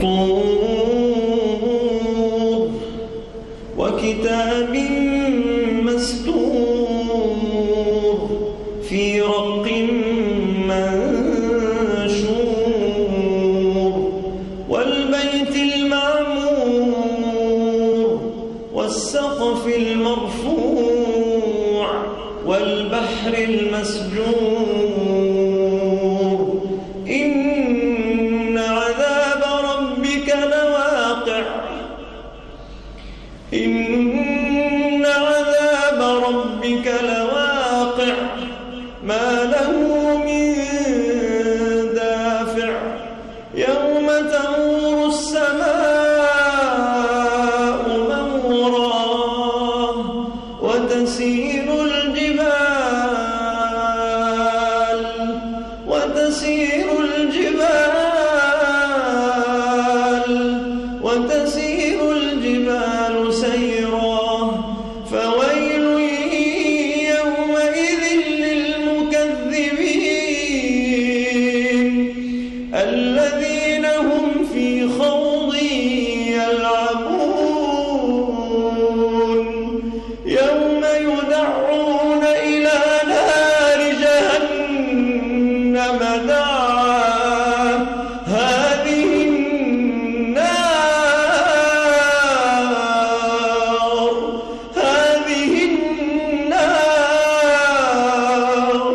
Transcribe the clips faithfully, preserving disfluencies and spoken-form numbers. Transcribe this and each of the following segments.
والطور وكتاب مسطور في رق منشور والبيت المعمور والسقف المرفوع والبحر المسجور إن عذاب ربك لواقع إن عذاب ربك لواقع ما له من دافع يوم تمور السماء مورا وتسير الجبال وتسير الجبال وتسير الجبال سيرا فويل يومئذ للمكذبين الذين هم في خوض يلعبون يوم يدعون إلى نار جهنم دعا هذه النار هذه النار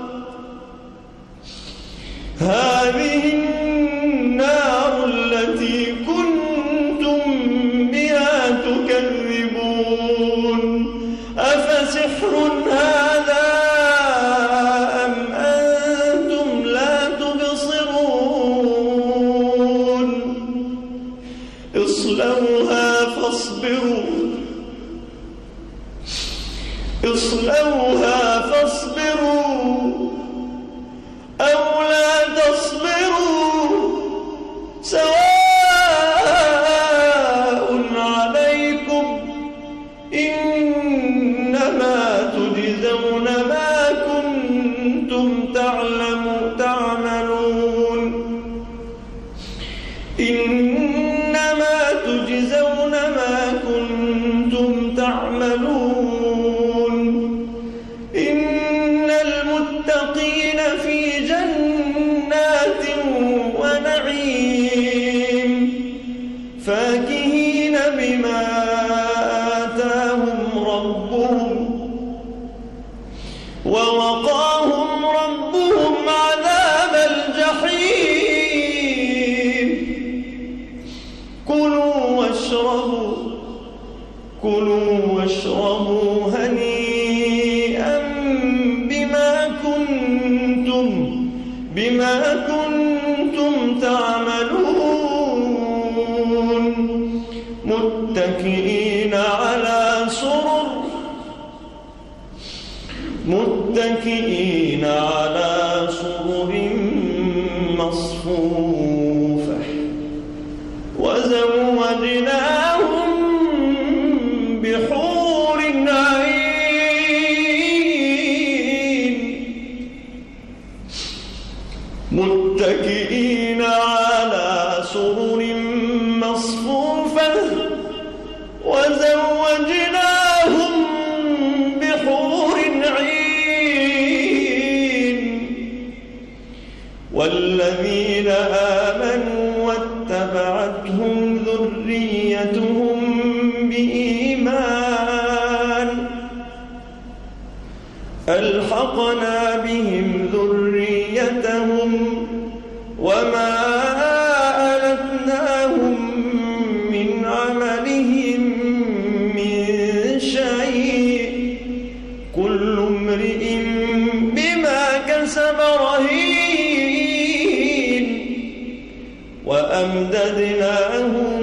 هذه النار التي كنتم بها تكذبون أفسحر هذا أم أنتم لا تبصرون اصلوها فاصبروا اصلوها فاصبروا أو لا تصبروا سواء عليكم إنما تجزون ما كنتم تعملون إنما تجزون ما كنتم تعملون إن المتقين في جنات ونعيم فاكهين بما آتاهم ربهم ووقاهم ربهم عذاب الجحيم كلوا واشربوا كلوا واشربوا هنيئا بما كنتم بما كنتم تعملون متكئين على سرر متكئين على سرر مصفوفة وزوجناهم بحور عين متكئين على سرر مصفوفة وزوجناهم بحور عين والذين آمنوا واتبعتهم ذريتهم بإيمان ألحقنا بهم ذريتهم وما ألتناهم من عملهم من شيء كل امرئ بما كسب رهين وأمددناهم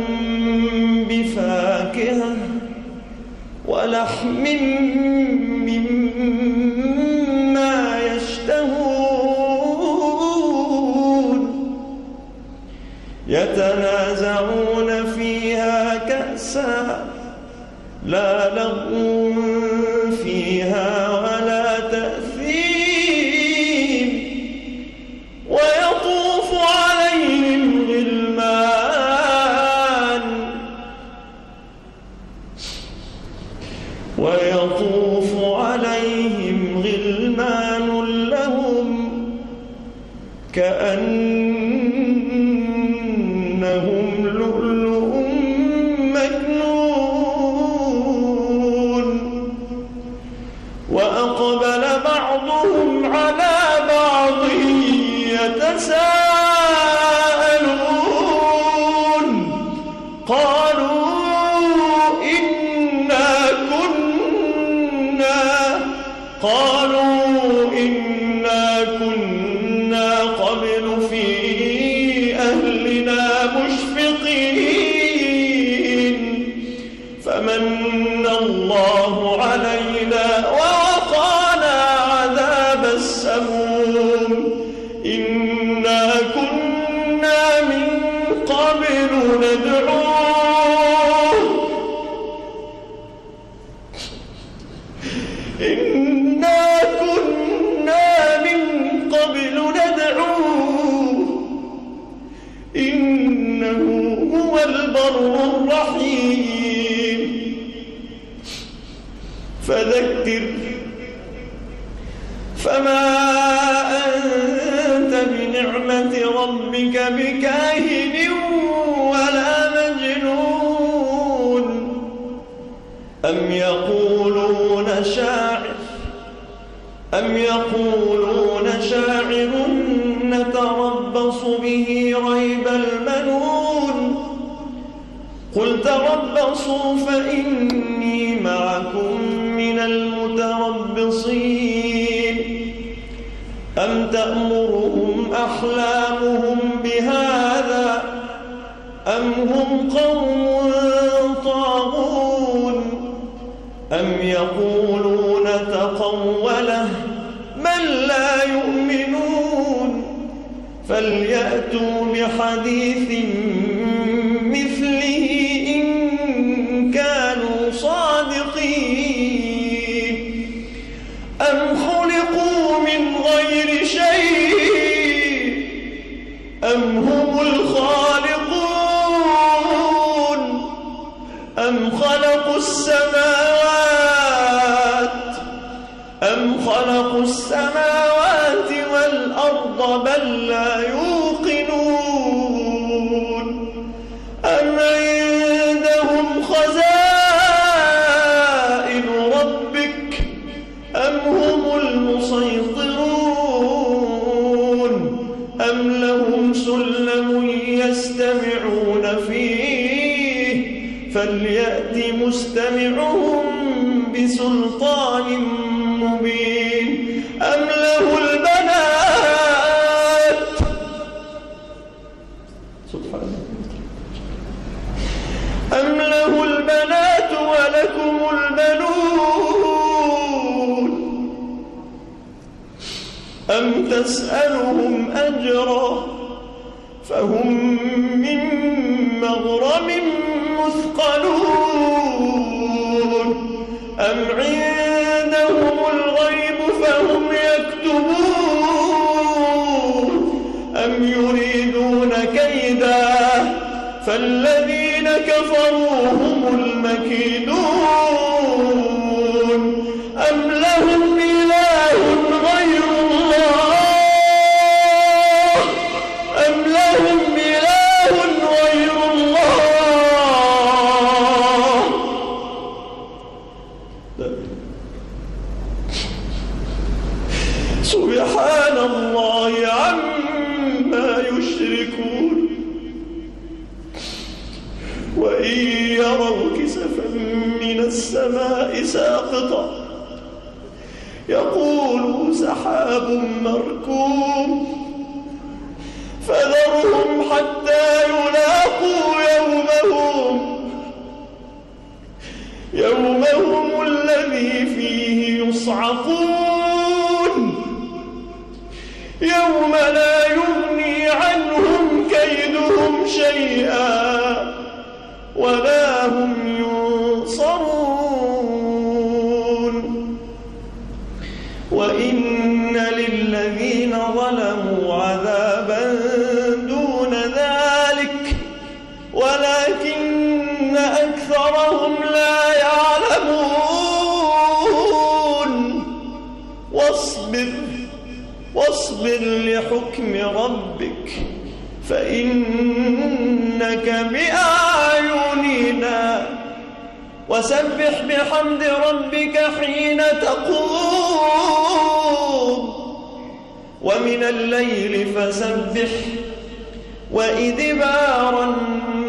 بفاكهة ولحم مما يشتهون يتنازعون فيها كأسا لا لغو فيها ولا تأثيم ويطوف عليهم غلمان كأنهم لؤلؤ مكنون وأقبل بعضهم على بعض يتساءلون قالوا إنا كنا قالوا إنا كنا قبل في أهلنا مشفقين فمن الله علينا ووقانا عذاب السموم إنا كنا من قبل ندعوه إنا كنا من قبل ندعوه إنه هو البر الرحيم فذكر فما أنت بنعمة ربك بكاهن ولا مجنون أم يقولون شاعر أم يقولون شاعر نتربص به ريب المنون قل تربصوا فإني معكم من المتربصين أم تأمرهم أحلامهم بهذا أم هم قوم طاغون أم يقولون تقوله من لا يؤمنون فليأتوا بحديث مثله إن كانوا صادقين أم خلقوا من غير شيء أم هم الخالقون أم خلقوا السماوات أم خلقوا السماوات والأرض بل لا يوقنون أم عندهم خزائن ربك أم هم المسيطرون أم لهم سلم يستمعون فيه فليأت مستمعهم بسلطان مبين أم له البنات سبحان أم له البنات ولكم البنون أم تسألهم أجرا فهم من مغرم مثقلون أم عندهم الغيب فهم يكتبون أم يريدون كيدا فالذين كفروا هم المكيدون أم لهم إله غير الله أم لهم إله غير الله سبحان الله عما يشركون وإن يروا كسفا من السماء ساقطا يقولوا سحاب مركوم فذرهم حتى يلاقوا يومهم يومهم الذي فيه يصعقون يوم لا يغني عنهم كيدهم شيئا ولا هم ينصرون وإن للذين ظلموا عذابا دون ذلك ولكن أكثرهم لا يعلمون واصبر فاصبر لحكم ربك فإنك بأعيننا وسبح بحمد ربك حين تقوم ومن الليل فسبح وإدبار النجوم